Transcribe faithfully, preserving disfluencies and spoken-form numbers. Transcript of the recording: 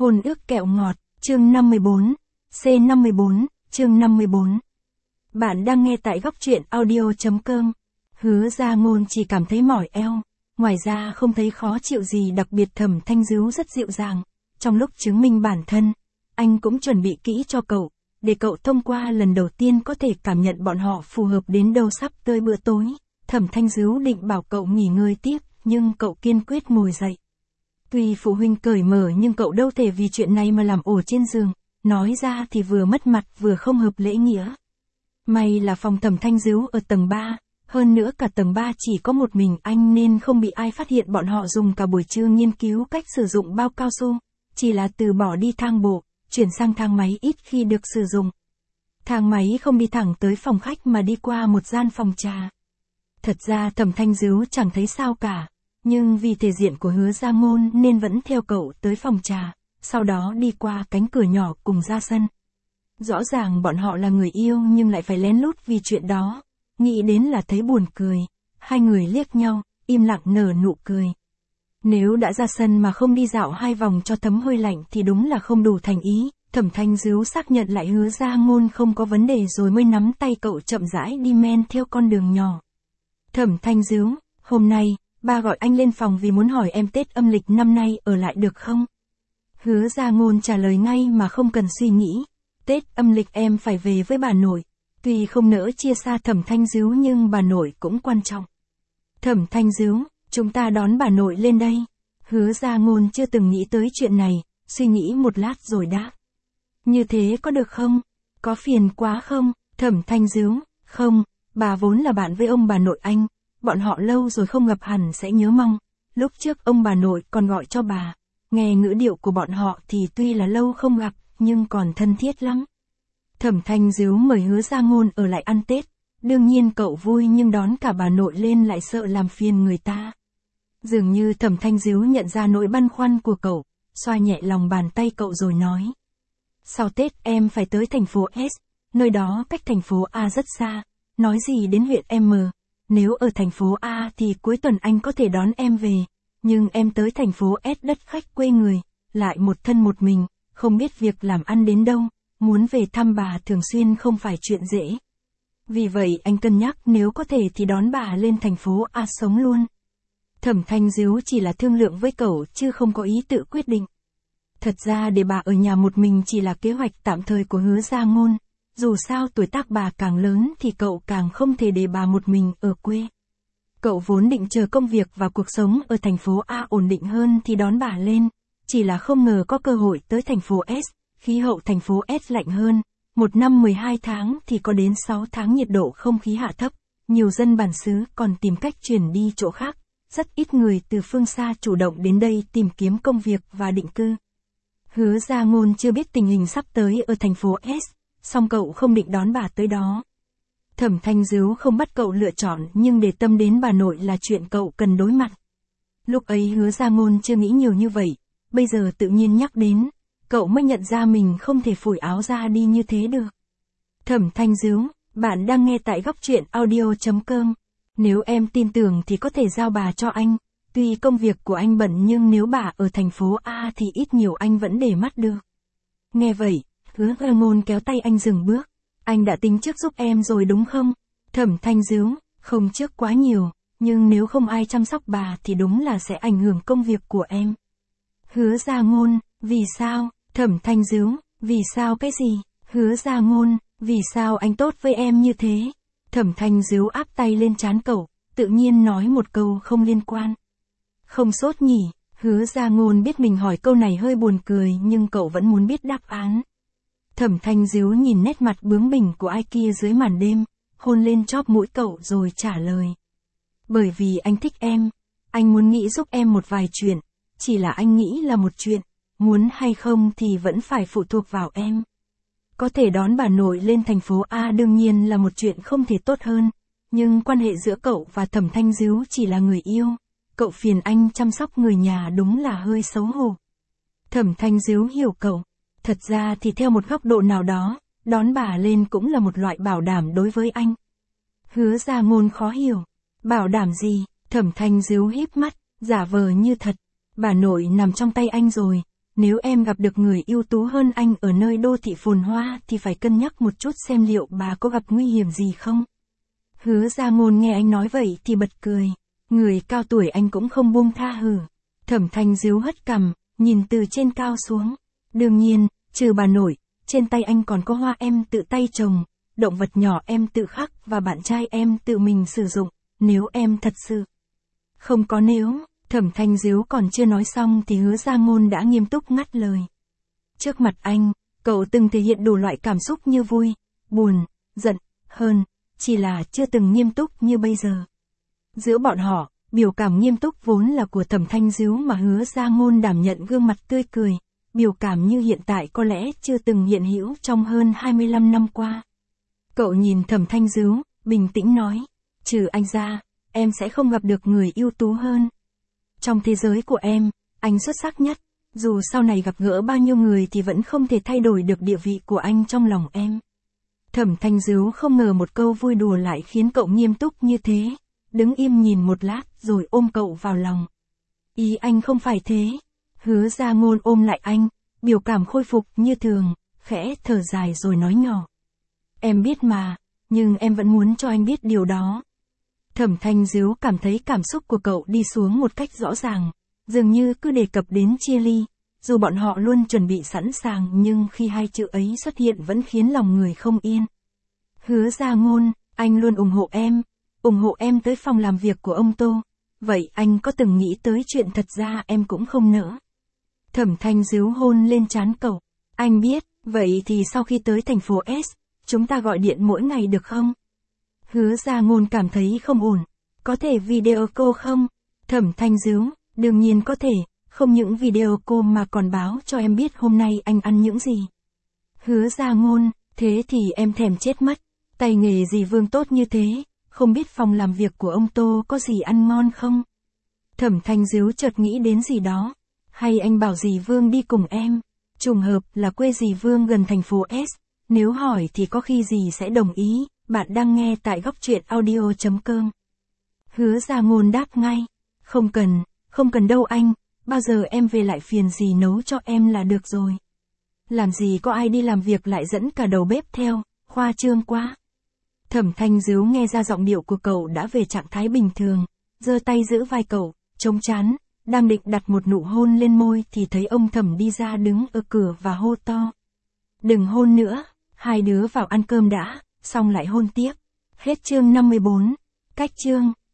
Hôn ước kẹo ngọt, chương năm mươi bốn, C năm mươi bốn, chương năm mươi bốn. Bạn đang nghe tại góc truyện audio.com. Hứa Gia Ngôn chỉ cảm thấy mỏi eo, ngoài ra không thấy khó chịu gì, đặc biệt Thẩm Thanh Dứu rất dịu dàng. Trong lúc chứng minh bản thân, anh cũng chuẩn bị kỹ cho cậu, để cậu thông qua lần đầu tiên có thể cảm nhận bọn họ phù hợp đến đâu. Sắp tới bữa tối, Thẩm Thanh Dứu định bảo cậu nghỉ ngơi tiếp, nhưng cậu kiên quyết ngồi dậy. Tuy phụ huynh cởi mở nhưng cậu đâu thể vì chuyện này mà làm ổ trên giường, nói ra thì vừa mất mặt vừa không hợp lễ nghĩa. May là phòng Thẩm Thanh Dứu ở tầng ba, hơn nữa cả tầng ba chỉ có một mình anh nên không bị ai phát hiện bọn họ dùng cả buổi trưa nghiên cứu cách sử dụng bao cao su, chỉ là từ bỏ đi thang bộ, chuyển sang thang máy ít khi được sử dụng. Thang máy không đi thẳng tới phòng khách mà đi qua một gian phòng trà. Thật ra Thẩm Thanh Dứu chẳng thấy sao cả, nhưng vì thể diện của Hứa Gia Ngôn nên vẫn theo cậu tới phòng trà, sau đó đi qua cánh cửa nhỏ cùng ra sân. Rõ ràng bọn họ là người yêu nhưng lại phải lén lút vì chuyện đó, nghĩ đến là thấy buồn cười. Hai người liếc nhau, im lặng nở nụ cười. Nếu đã ra sân mà không đi dạo hai vòng cho thấm hơi lạnh thì đúng là không đủ thành ý. Thẩm Thanh Dứu xác nhận lại Hứa Gia Ngôn không có vấn đề rồi mới nắm tay cậu chậm rãi đi men theo con đường nhỏ. Thẩm Thanh Dứu, hôm nay, ba gọi anh lên phòng vì muốn hỏi em Tết âm lịch năm nay ở lại được không? Hứa Gia Ngôn trả lời ngay mà không cần suy nghĩ. Tết âm lịch em phải về với bà nội. Tuy không nỡ chia xa Thẩm Thanh Dứu nhưng bà nội cũng quan trọng. Thẩm Thanh Dứu, chúng ta đón bà nội lên đây. Hứa Gia Ngôn chưa từng nghĩ tới chuyện này, suy nghĩ một lát rồi đáp. Như thế có được không? Có phiền quá không? Thẩm Thanh Dứu, không, bà vốn là bạn với ông bà nội anh. Bọn họ lâu rồi không gặp hẳn sẽ nhớ mong. Lúc trước ông bà nội còn gọi cho bà. Nghe ngữ điệu của bọn họ thì tuy là lâu không gặp, nhưng còn thân thiết lắm. Thẩm Thanh Dứu mời Hứa Gia Ngôn ở lại ăn Tết. Đương nhiên cậu vui nhưng đón cả bà nội lên lại sợ làm phiền người ta. Dường như Thẩm Thanh Dứu nhận ra nỗi băn khoăn của cậu, xoa nhẹ lòng bàn tay cậu rồi nói. Sau Tết em phải tới thành phố S, nơi đó cách thành phố A rất xa, nói gì đến huyện M. Nếu ở thành phố A thì cuối tuần anh có thể đón em về, nhưng em tới thành phố S đất khách quê người, lại một thân một mình, không biết việc làm ăn đến đâu, muốn về thăm bà thường xuyên không phải chuyện dễ. Vì vậy anh cân nhắc nếu có thể thì đón bà lên thành phố A sống luôn. Thẩm Thanh Dứu chỉ là thương lượng với cậu chứ không có ý tự quyết định. Thật ra để bà ở nhà một mình chỉ là kế hoạch tạm thời của Hứa Gia Ngôn. Dù sao tuổi tác bà càng lớn thì cậu càng không thể để bà một mình ở quê. Cậu vốn định chờ công việc và cuộc sống ở thành phố A ổn định hơn thì đón bà lên. Chỉ là không ngờ có cơ hội tới thành phố S, khí hậu thành phố S lạnh hơn. Một năm mười hai tháng thì có đến sáu tháng nhiệt độ không khí hạ thấp. Nhiều dân bản xứ còn tìm cách chuyển đi chỗ khác. Rất ít người từ phương xa chủ động đến đây tìm kiếm công việc và định cư. Hứa Gia Ngôn chưa biết tình hình sắp tới ở thành phố S, song cậu không định đón bà tới đó. Thẩm Thanh Dứu không bắt cậu lựa chọn nhưng để tâm đến bà nội là chuyện cậu cần đối mặt. Lúc ấy Hứa Gia Ngôn chưa nghĩ nhiều như vậy, bây giờ tự nhiên nhắc đến, cậu mới nhận ra mình không thể phủi áo ra đi như thế được. Thẩm Thanh Dứu, bạn đang nghe tại góc truyện audio.com. Nếu em tin tưởng thì có thể giao bà cho anh. Tuy công việc của anh bận nhưng nếu bà ở thành phố A thì ít nhiều anh vẫn để mắt được. Nghe vậy, Hứa Gia Ngôn kéo tay anh dừng bước. Anh đã tính trước giúp em rồi đúng không? Thẩm Thanh Dứu, không trước quá nhiều, nhưng nếu không ai chăm sóc bà thì đúng là sẽ ảnh hưởng công việc của em. Hứa Gia Ngôn, vì sao? Thẩm Thanh Dứu, vì sao cái gì? Hứa Gia Ngôn, vì sao anh tốt với em như thế? Thẩm Thanh Dứu áp tay lên trán cậu, tự nhiên nói một câu không liên quan. Không sốt nhỉ? Hứa Gia Ngôn biết mình hỏi câu này hơi buồn cười nhưng cậu vẫn muốn biết đáp án. Thẩm Thanh Dứu nhìn nét mặt bướng bỉnh của ai kia dưới màn đêm, hôn lên chóp mũi cậu rồi trả lời. Bởi vì anh thích em, anh muốn nghĩ giúp em một vài chuyện, chỉ là anh nghĩ là một chuyện, muốn hay không thì vẫn phải phụ thuộc vào em. Có thể đón bà nội lên thành phố A đương nhiên là một chuyện không thể tốt hơn, nhưng quan hệ giữa cậu và Thẩm Thanh Dứu chỉ là người yêu. Cậu phiền anh chăm sóc người nhà đúng là hơi xấu hổ. Thẩm Thanh Dứu hiểu cậu. Thật ra thì theo một góc độ nào đó, đón bà lên cũng là một loại bảo đảm đối với anh. Hứa Gia Ngôn khó hiểu. Bảo đảm gì? Thẩm Thanh Dứu híp mắt, giả vờ như thật. Bà nội nằm trong tay anh rồi. nếu em gặp được người ưu tú hơn anh ở nơi đô thị phồn hoa thì phải cân nhắc một chút xem liệu bà có gặp nguy hiểm gì không. Hứa Gia Ngôn nghe anh nói vậy thì bật cười. Người cao tuổi anh cũng không buông tha hử. Thẩm Thanh Díu hất cằm, nhìn từ trên cao xuống. Đương nhiên, trừ bà nội, trên tay anh còn có hoa em tự tay trồng, động vật nhỏ em tự khắc và bạn trai em tự mình sử dụng, nếu em thật sự. Không có nếu, Thẩm Thanh Díu còn chưa nói xong thì Hứa Gia Ngôn đã nghiêm túc ngắt lời. Trước mặt anh, cậu từng thể hiện đủ loại cảm xúc như vui, buồn, giận, hờn, chỉ là chưa từng nghiêm túc như bây giờ. Giữa bọn họ, biểu cảm nghiêm túc vốn là của Thẩm Thanh Díu mà Hứa Gia Ngôn đảm nhận gương mặt tươi cười, biểu cảm như hiện tại có lẽ chưa từng hiện hữu trong hơn hai mươi lăm năm qua. Cậu nhìn Thẩm Thanh Díu, bình tĩnh nói, trừ anh ra, em sẽ không gặp được người ưu tú hơn. Trong thế giới của em, anh xuất sắc nhất, dù sau này gặp gỡ bao nhiêu người thì vẫn không thể thay đổi được địa vị của anh trong lòng em. Thẩm Thanh Díu không ngờ một câu vui đùa lại khiến cậu nghiêm túc như thế, đứng im nhìn một lát rồi ôm cậu vào lòng. Ý anh không phải thế. Hứa Gia Ngôn ôm lại anh, biểu cảm khôi phục như thường, khẽ thở dài rồi nói nhỏ. Em biết mà, nhưng em vẫn muốn cho anh biết điều đó. Thẩm Thanh Díu cảm thấy cảm xúc của cậu đi xuống một cách rõ ràng, dường như cứ đề cập đến chia ly, dù bọn họ luôn chuẩn bị sẵn sàng nhưng khi hai chữ ấy xuất hiện vẫn khiến lòng người không yên. Hứa Gia Ngôn, anh luôn ủng hộ em, ủng hộ em tới phòng làm việc của ông Tô, vậy anh có từng nghĩ tới chuyện thật ra em cũng không nỡ. Thẩm Thanh Díu hôn lên trán cậu, anh biết, vậy thì sau khi tới thành phố S, chúng ta gọi điện mỗi ngày được không? Hứa Gia Ngôn cảm thấy không ổn, có thể video call không? Thẩm Thanh Díu, đương nhiên có thể, không những video call mà còn báo cho em biết hôm nay anh ăn những gì. Hứa Gia Ngôn, thế thì em thèm chết mất, tay nghề dì Vương tốt như thế, không biết phòng làm việc của ông Tô có gì ăn ngon không? Thẩm Thanh Díu chợt nghĩ đến gì đó, hay anh bảo dì Vương đi cùng em, trùng hợp là quê dì Vương gần thành phố S, nếu hỏi thì có khi dì sẽ đồng ý. Bạn đang nghe tại góc truyện audio chấm com. Hứa Gia Ngôn đáp ngay, không cần, không cần đâu anh, bao giờ em về lại phiền dì nấu cho em là được rồi. Làm gì có ai đi làm việc lại dẫn cả đầu bếp theo, khoa trương quá. Thẩm Thanh Díu nghe ra giọng điệu của cậu đã về trạng thái bình thường, giơ tay giữ vai cậu, chống trán, đang định đặt một nụ hôn lên môi thì thấy ông Thẩm đi ra đứng ở cửa và hô to. Đừng hôn nữa, hai đứa vào ăn cơm đã, xong lại hôn tiếp. Hết chương năm mươi bốn, cách chương.